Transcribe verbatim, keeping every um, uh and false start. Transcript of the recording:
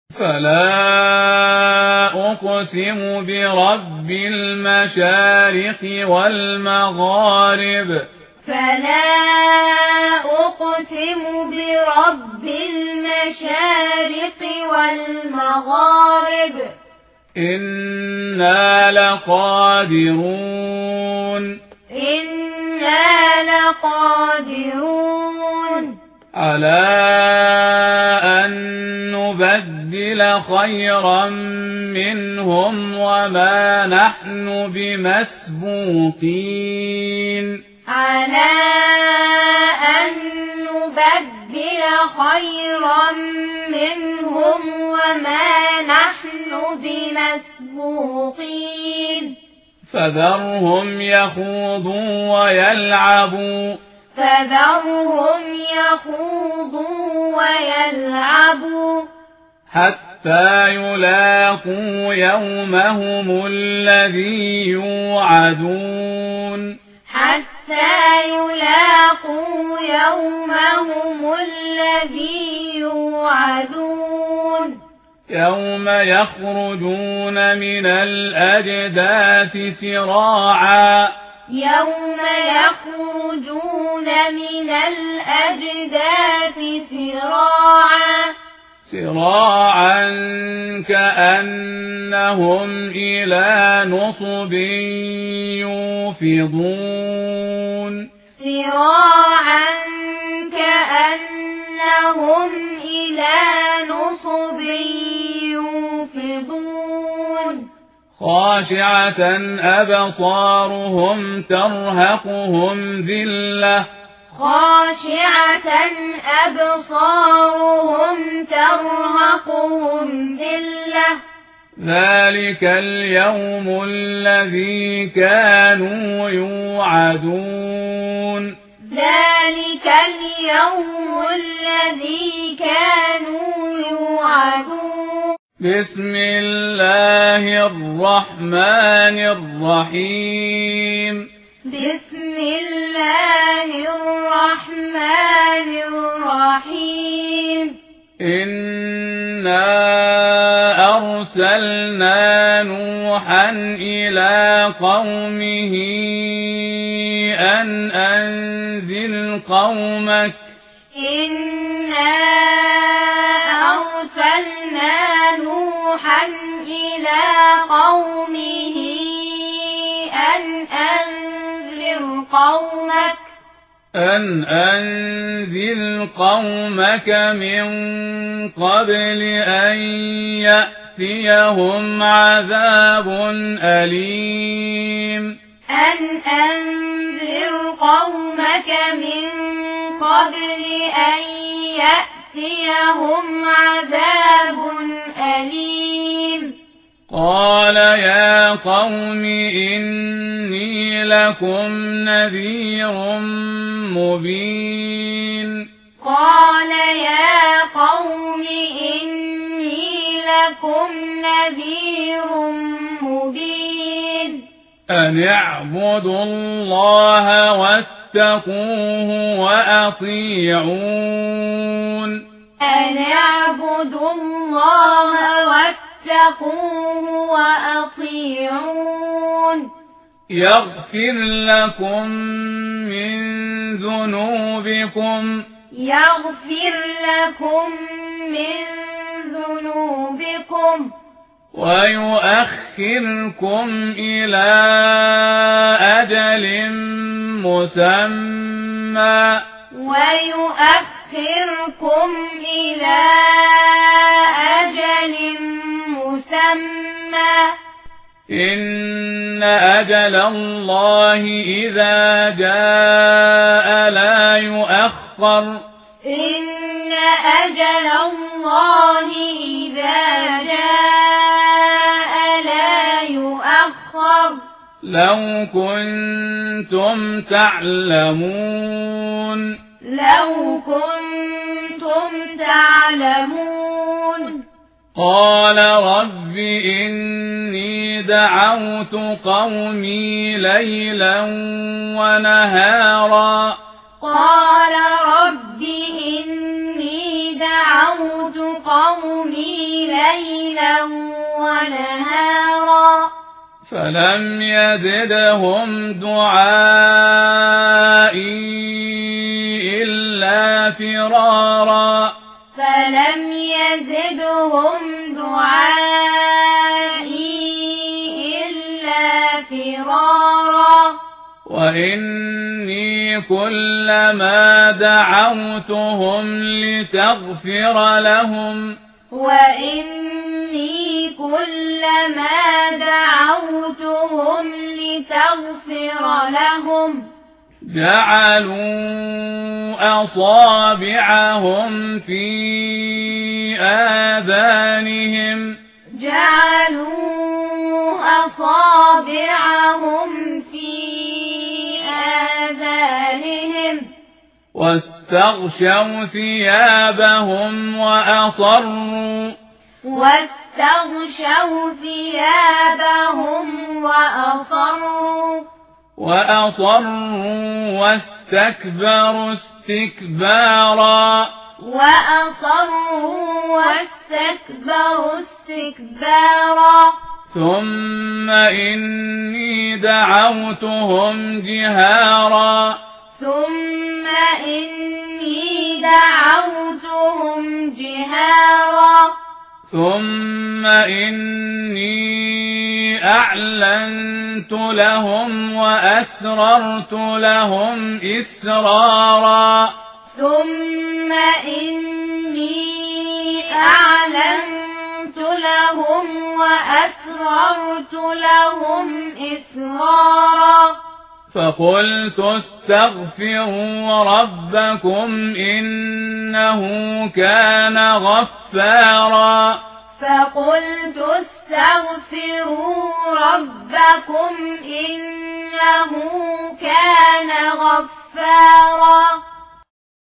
فلا أقسم برب المشارق والمغارب فلا أقسم برب المشارق والمغارب إنا لقادرون إنا لقادرون على أن نبدل خيرا منهم وما نحن بمسبوقين على أن نبدل خيرا منهم وما نحن بمسبوقين فذرهم يخوضوا ويلعبوا فذرهم يخوضوا ويلعبوا حتى يلاقوا يومهم الذي يوعدون حتى يلاقوا يومهم الذي يوعدون يوم يخرجون من الأجداث سراعا يوم يخرجون من الأجداث سراعا سراعا كأنهم إلى نصب يوفضون سراعا كأنهم إلى نصب يوفضون خاشعة أبصارهم ترهقهم ذلة خاشعة أبصارهم ترهقهم ذلة ذلك اليوم الذي كانوا يوعدون ذلك اليوم الذي كانوا يوعدون بسم الله الرحمن الرحيم بسم الله الرحمن الرحيم إنا أرسلنا نوحا إلى قومه أن أنذر قومك إنا أرسلنا نوحا إلى قومه أن أنذر قومك أن أنذر قومك من قبل أن يأتيهم عذاب أليم أن أنذر قومك من قبل أن يأتيهم عذاب أليم قال يا قوم إني لكم نذير مبين قال يا قوم إني لكم نذير مبين أن اعبدوا الله واتقوه وأطيعون أن اعبدوا الله واتقوه وأطيعون يغفر لكم من ذنوبكم يغفر لكم من ذنوبكم ويؤخركم إلى أجل مسمى ويؤخركم إلى أجل مسمى إن أجل الله إذا جاء لا يؤخر إن أجل الله إذا جاء لا يؤخر لو كنتم تعلمون لو كنتم تعلمون قال رب إني دعوت قومي ليلا ونهارا قال رب إني دعوت قومي قومي ليلا ونهارا فلم يزدهم دعائي إلا فرارا فلم يزدهم دعائي إلا فرارا وإني كلما دعوتهم لتغفر لهم وإني كلما دعوتهم لتغفر لهم جعلوا أصابعهم في آذانهم جعلوا أصابعهم في آذانهم واستغشوا ثيابهم وأصروا واستغشوا ثيابهم وأصروا وأصروا واستكبروا استكبارا وأصروا واستكبروا استكبارا ثم إني دعوتهم جهارا ثم إني دعوتهم جهارا ثم إني أعلنت لهم وأسررت لهم إسرارا ثم إني أعلنت لهم وأسررت لهم إسرارا فقلت استغفروا ربكم إنه كان غفارا فقلت استغفروا ربكم إنه كان غفارا